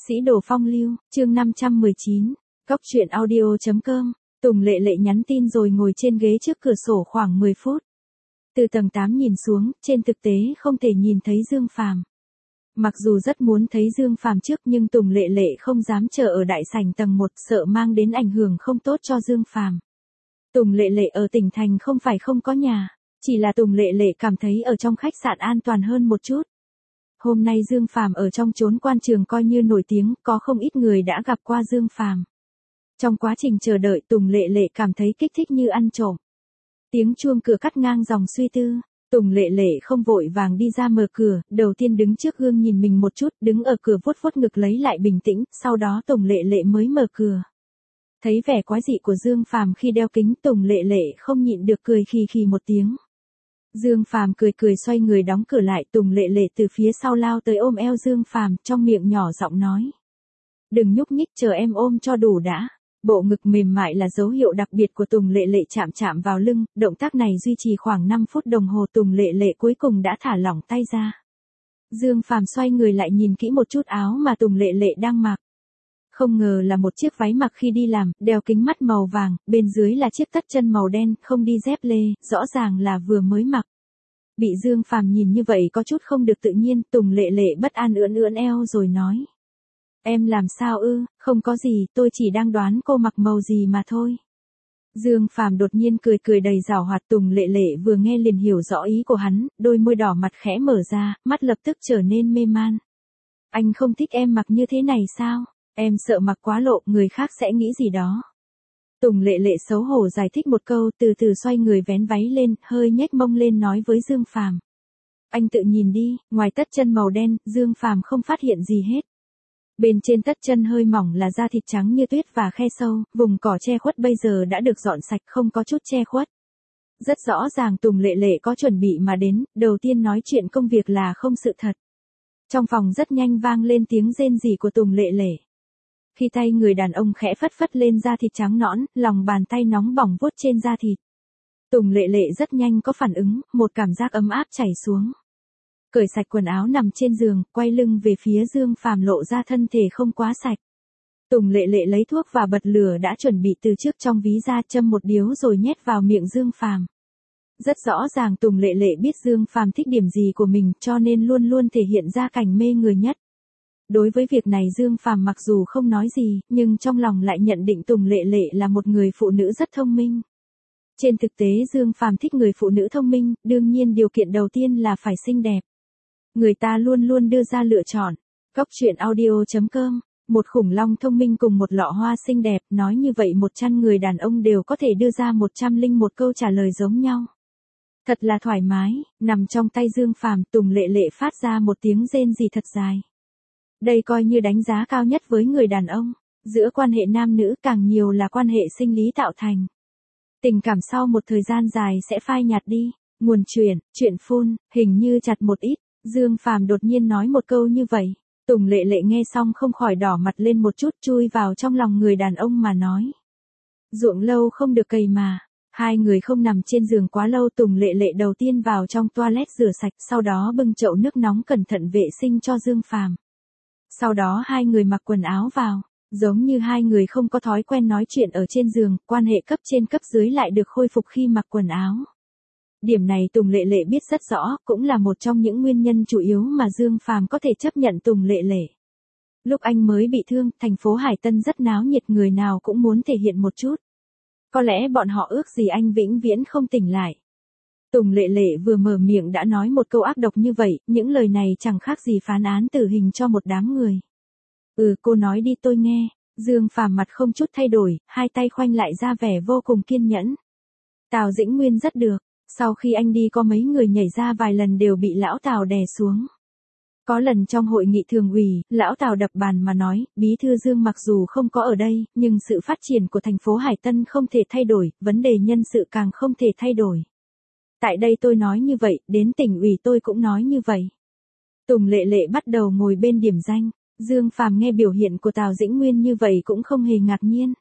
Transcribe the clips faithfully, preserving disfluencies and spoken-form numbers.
Sĩ đồ phong lưu, chương năm trăm mười chín, Cóc truyện audio chấm com, Tùng Lệ Lệ nhắn tin rồi ngồi trên ghế trước cửa sổ khoảng mười phút. Từ tầng tám nhìn xuống, trên thực tế không thể nhìn thấy Dương Phàm. Mặc dù rất muốn thấy Dương Phàm trước nhưng Tùng Lệ Lệ không dám chờ ở đại sảnh tầng một, sợ mang đến ảnh hưởng không tốt cho Dương Phàm. Tùng Lệ Lệ ở tỉnh thành không phải không có nhà, chỉ là Tùng Lệ Lệ cảm thấy ở trong khách sạn an toàn hơn một chút. Hôm nay Dương Phàm ở trong chốn quan trường coi như nổi tiếng, có không ít người đã gặp qua Dương Phàm. Trong quá trình chờ đợi Tùng Lệ Lệ cảm thấy kích thích như ăn trộm. Tiếng chuông cửa cắt ngang dòng suy tư, Tùng Lệ Lệ không vội vàng đi ra mở cửa, đầu tiên đứng trước gương nhìn mình một chút, đứng ở cửa vuốt vuốt ngực lấy lại bình tĩnh, sau đó Tùng Lệ Lệ mới mở cửa. Thấy vẻ quái dị của Dương Phàm khi đeo kính, Tùng Lệ Lệ không nhịn được cười khì khì một tiếng. Dương Phàm cười cười xoay người đóng cửa lại, Tùng Lệ Lệ từ phía sau lao tới ôm eo Dương Phàm, trong miệng nhỏ giọng nói: "Đừng nhúc nhích, chờ em ôm cho đủ đã." Bộ ngực mềm mại là dấu hiệu đặc biệt của Tùng Lệ Lệ, chạm chạm vào lưng, động tác này duy trì khoảng năm phút đồng hồ, Tùng Lệ Lệ cuối cùng đã thả lỏng tay ra. Dương Phàm xoay người lại nhìn kỹ một chút áo mà Tùng Lệ Lệ đang mặc. Không ngờ là một chiếc váy mặc khi đi làm, đeo kính mắt màu vàng, bên dưới là chiếc tất chân màu đen, không đi dép lê, rõ ràng là vừa mới mặc. Bị Dương Phàm nhìn như vậy có chút không được tự nhiên, Tùng Lệ Lệ bất an ưỡn ưỡn eo rồi nói: "Em làm sao ư?" "Không có gì, tôi chỉ đang đoán cô mặc màu gì mà thôi." Dương Phàm đột nhiên cười cười đầy giảo hoạt, Tùng Lệ Lệ vừa nghe liền hiểu rõ ý của hắn, đôi môi đỏ mặt khẽ mở ra, mắt lập tức trở nên mê man. "Anh không thích em mặc như thế này sao? Em sợ mặc quá lộ, người khác sẽ nghĩ gì đó." Tùng Lệ Lệ xấu hổ giải thích một câu, từ từ xoay người vén váy lên, hơi nhếch mông lên nói với Dương Phàm: "Anh tự nhìn đi." Ngoài tất chân màu đen, Dương Phàm không phát hiện gì hết. Bên trên tất chân hơi mỏng là da thịt trắng như tuyết và khe sâu, vùng cỏ che khuất bây giờ đã được dọn sạch, không có chút che khuất. Rất rõ ràng Tùng Lệ Lệ có chuẩn bị mà đến, đầu tiên nói chuyện công việc là không sự thật. Trong phòng rất nhanh vang lên tiếng rên rỉ của Tùng Lệ Lệ. Khi tay người đàn ông khẽ phất phất lên da thịt trắng nõn, lòng bàn tay nóng bỏng vuốt trên da thịt. Tùng Lệ Lệ rất nhanh có phản ứng, một cảm giác ấm áp chảy xuống. Cởi sạch quần áo nằm trên giường, quay lưng về phía Dương Phàm lộ ra thân thể không quá sạch. Tùng Lệ Lệ lấy thuốc và bật lửa đã chuẩn bị từ trước trong ví ra, châm một điếu rồi nhét vào miệng Dương Phàm. Rất rõ ràng Tùng Lệ Lệ biết Dương Phàm thích điểm gì của mình, cho nên luôn luôn thể hiện ra cảnh mê người nhất. Đối với việc này Dương Phàm mặc dù không nói gì, nhưng trong lòng lại nhận định Tùng Lệ Lệ là một người phụ nữ rất thông minh. Trên thực tế Dương Phàm thích người phụ nữ thông minh, đương nhiên điều kiện đầu tiên là phải xinh đẹp. Người ta luôn luôn đưa ra lựa chọn. Cóc truyện audio chấm com, một khủng long thông minh cùng một lọ hoa xinh đẹp, nói như vậy một trăm người đàn ông đều có thể đưa ra một trăm lẻ một câu trả lời giống nhau. Thật là thoải mái, nằm trong tay Dương Phàm, Tùng Lệ Lệ phát ra một tiếng rên rỉ thật dài. Đây coi như đánh giá cao nhất với người đàn ông. Giữa quan hệ nam nữ càng nhiều là quan hệ sinh lý tạo thành. Tình cảm sau một thời gian dài sẽ phai nhạt đi. Nguồn truyện, truyện phun, hình như chặt một ít. Dương Phàm đột nhiên nói một câu như vậy. Tùng Lệ Lệ nghe xong không khỏi đỏ mặt lên một chút, chui vào trong lòng người đàn ông mà nói: "Ruộng lâu không được cày mà." Hai người không nằm trên giường quá lâu, Tùng Lệ Lệ đầu tiên vào trong toilet rửa sạch, sau đó bưng chậu nước nóng cẩn thận vệ sinh cho Dương Phàm. Sau đó hai người mặc quần áo vào, giống như hai người không có thói quen nói chuyện ở trên giường, quan hệ cấp trên cấp dưới lại được khôi phục khi mặc quần áo. Điểm này Tùng Lệ Lệ biết rất rõ, cũng là một trong những nguyên nhân chủ yếu mà Dương Phàm có thể chấp nhận Tùng Lệ Lệ. Lúc anh mới bị thương, thành phố Hải Tân rất náo nhiệt, người nào cũng muốn thể hiện một chút. Có lẽ bọn họ ước gì anh vĩnh viễn không tỉnh lại. Tùng Lệ Lệ vừa mở miệng đã nói một câu ác độc như vậy, những lời này chẳng khác gì phán án tử hình cho một đám người. "Ừ, cô nói đi tôi nghe." Dương Phàm mặt không chút thay đổi, hai tay khoanh lại ra vẻ vô cùng kiên nhẫn. "Tào Dĩnh Nguyên rất được. Sau khi anh đi có mấy người nhảy ra vài lần đều bị lão Tào đè xuống. Có lần trong hội nghị thường ủy, lão Tào đập bàn mà nói, bí thư Dương mặc dù không có ở đây, nhưng sự phát triển của thành phố Hải Tân không thể thay đổi, vấn đề nhân sự càng không thể thay đổi. Tại đây tôi nói như vậy, đến tỉnh ủy tôi cũng nói như vậy." Tùng Lệ Lệ bắt đầu ngồi bên điểm danh. Dương Phàm nghe biểu hiện của Tào Dĩnh Nguyên như vậy cũng không hề ngạc nhiên.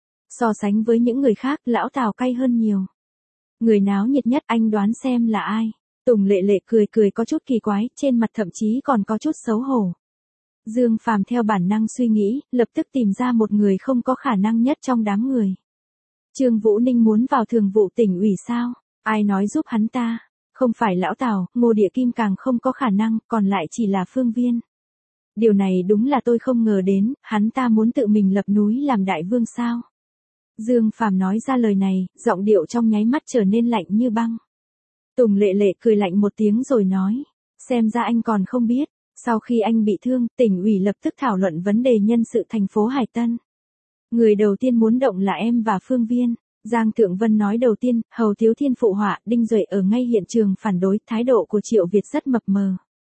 So sánh với những người khác, lão Tào cay hơn nhiều. Người náo nhiệt nhất, anh đoán xem là ai? Tùng Lệ Lệ cười cười có chút kỳ quái, trên mặt thậm chí còn có chút xấu hổ. Dương Phàm theo bản năng suy nghĩ, lập tức tìm ra một người không có khả năng nhất trong đám người. Trương Vũ Ninh muốn vào thường vụ tỉnh ủy sao? Ai nói giúp hắn ta? Không phải lão Tào, Ngô Địa Kim càng không có khả năng, còn lại chỉ là Phương Viên. Điều này đúng là tôi không ngờ đến, hắn ta muốn tự mình lập núi làm đại vương sao? Dương Phàm nói ra lời này, giọng điệu trong nháy mắt trở nên lạnh như băng. Tùng Lệ Lệ cười lạnh một tiếng rồi nói, xem ra anh còn không biết, sau khi anh bị thương, tỉnh ủy lập tức thảo luận vấn đề nhân sự thành phố Hải Tân. Người đầu tiên muốn động là em và Phương Viên. Giang Thượng Vân nói đầu tiên, Hầu Thiếu Thiên phụ họa, Đinh Duệ ở ngay hiện trường phản đối, thái độ của Triệu Việt rất mập mờ.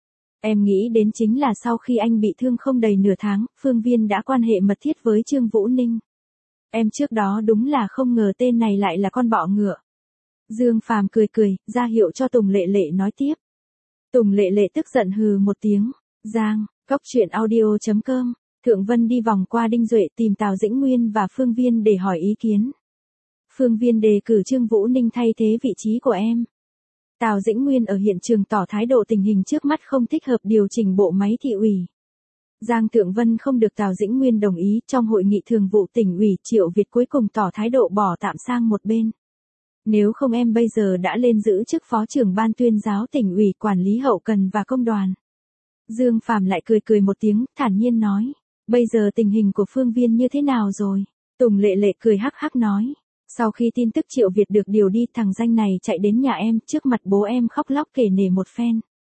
Em nghĩ đến chính là sau khi anh bị thương không đầy nửa tháng, Phương Viên đã quan hệ mật thiết với Trương Vũ Ninh. Em trước đó đúng là không ngờ tên này lại là con bọ ngựa. Dương Phàm cười cười, ra hiệu cho Tùng Lệ Lệ nói tiếp. Tùng Lệ Lệ tức giận hừ một tiếng. Giang, cốc truyện audio chấm com. Thượng Vân đi vòng qua Đinh Duệ tìm Tào Dĩnh Nguyên và Phương Viên để hỏi ý kiến. Phương Viên đề cử Trương Vũ Ninh thay thế vị trí của em. Tào Dĩnh Nguyên ở hiện trường tỏ thái độ tình hình trước mắt không thích hợp điều chỉnh bộ máy thị ủy. Giang Thượng Vân không được Tào Dĩnh Nguyên đồng ý, trong hội nghị thường vụ tỉnh ủy, Triệu Việt cuối cùng tỏ thái độ bỏ tạm sang một bên. Nếu không em bây giờ đã lên giữ chức phó trưởng ban tuyên giáo tỉnh ủy, quản lý hậu cần và công đoàn. Dương Phàm lại cười cười một tiếng, thản nhiên nói, bây giờ tình hình của Phương Viên như thế nào rồi? Tùng Lệ Lệ cười hắc hắc nói, sau khi tin tức Triệu Việt được điều đi, thằng danh này chạy đến nhà em, trước mặt bố em khóc lóc kể nể một phen.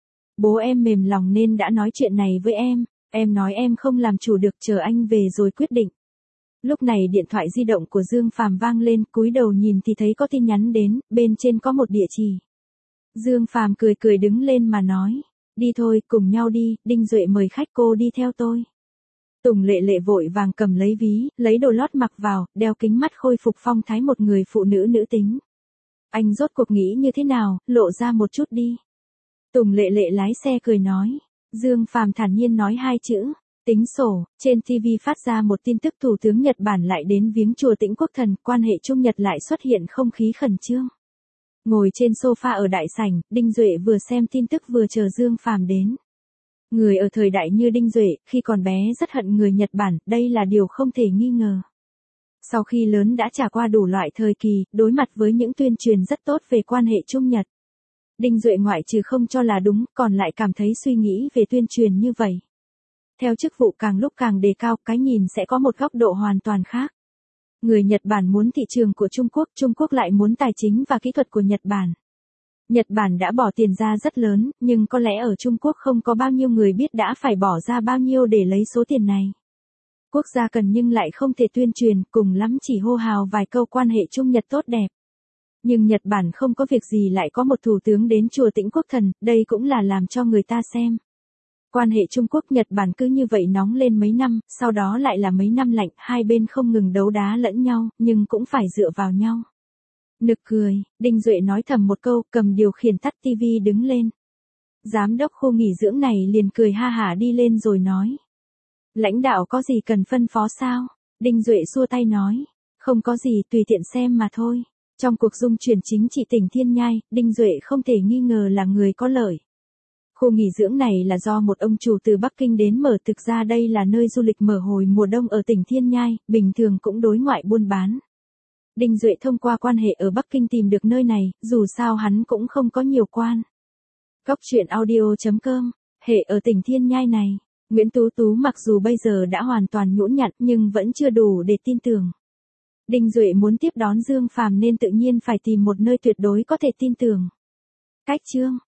Bố em mềm lòng nên đã nói chuyện này với em, em nói em không làm chủ được, chờ anh về rồi quyết định. Lúc này điện thoại di động của Dương Phàm vang lên, cúi đầu nhìn thì thấy có tin nhắn đến, bên trên có một địa chỉ. Dương Phàm cười cười đứng lên mà nói, đi thôi, cùng nhau đi, Đinh Duệ mời khách, cô đi theo tôi. Tùng Lệ Lệ vội vàng cầm lấy ví, lấy đồ lót mặc vào, đeo kính mắt khôi phục phong thái một người phụ nữ nữ tính. Anh rốt cuộc nghĩ như thế nào, lộ ra một chút đi. Tùng Lệ Lệ lái xe cười nói. Dương Phàm thản nhiên nói hai chữ, tính sổ. Trên ti vi phát ra một tin tức Thủ tướng Nhật Bản lại đến viếng chùa Tĩnh Quốc Thần, quan hệ Trung Nhật lại xuất hiện không khí khẩn trương. Ngồi trên sofa ở đại sảnh, Đinh Duệ vừa xem tin tức vừa chờ Dương Phàm đến. Người ở thời đại như Đinh Duệ, khi còn bé rất hận người Nhật Bản, đây là điều không thể nghi ngờ. Sau khi lớn đã trải qua đủ loại thời kỳ, đối mặt với những tuyên truyền rất tốt về quan hệ Trung Nhật. Đinh Duệ ngoại trừ không cho là đúng, còn lại cảm thấy suy nghĩ về tuyên truyền như vậy. Theo chức vụ càng lúc càng đề cao, cái nhìn sẽ có một góc độ hoàn toàn khác. Người Nhật Bản muốn thị trường của Trung Quốc, Trung Quốc lại muốn tài chính và kỹ thuật của Nhật Bản. Nhật Bản đã bỏ tiền ra rất lớn, nhưng có lẽ ở Trung Quốc không có bao nhiêu người biết đã phải bỏ ra bao nhiêu để lấy số tiền này. Quốc gia cần nhưng lại không thể tuyên truyền, cùng lắm chỉ hô hào vài câu quan hệ Trung Nhật tốt đẹp. Nhưng Nhật Bản không có việc gì lại có một thủ tướng đến chùa Tĩnh Quốc Thần, đây cũng là làm cho người ta xem. Quan hệ Trung Quốc-Nhật Bản cứ như vậy nóng lên mấy năm, sau đó lại là mấy năm lạnh, hai bên không ngừng đấu đá lẫn nhau, nhưng cũng phải dựa vào nhau. Nực cười, Đinh Duệ nói thầm một câu, cầm điều khiển tắt tivi đứng lên. Giám đốc khu nghỉ dưỡng này liền cười ha hả đi lên rồi nói. Lãnh đạo có gì cần phân phó sao? Đinh Duệ xua tay nói. Không có gì, tùy tiện xem mà thôi. Trong cuộc dung chuyển chính trị tỉnh Thiên Nhai, Đinh Duệ không thể nghi ngờ là người có lợi. Khu nghỉ dưỡng này là do một ông chủ từ Bắc Kinh đến mở, thực ra đây là nơi du lịch mở hồi mùa đông ở tỉnh Thiên Nhai, bình thường cũng đối ngoại buôn bán. Đinh Duệ thông qua quan hệ ở Bắc Kinh tìm được nơi này, dù sao hắn cũng không có nhiều quan. Cốc truyện audio chấm com, hệ ở tỉnh Thiên Nhai này, Nguyễn Tú Tú mặc dù bây giờ đã hoàn toàn nhũn nhặn nhưng vẫn chưa đủ để tin tưởng. Đinh Duệ muốn tiếp đón Dương Phàm nên tự nhiên phải tìm một nơi tuyệt đối có thể tin tưởng. Cách chương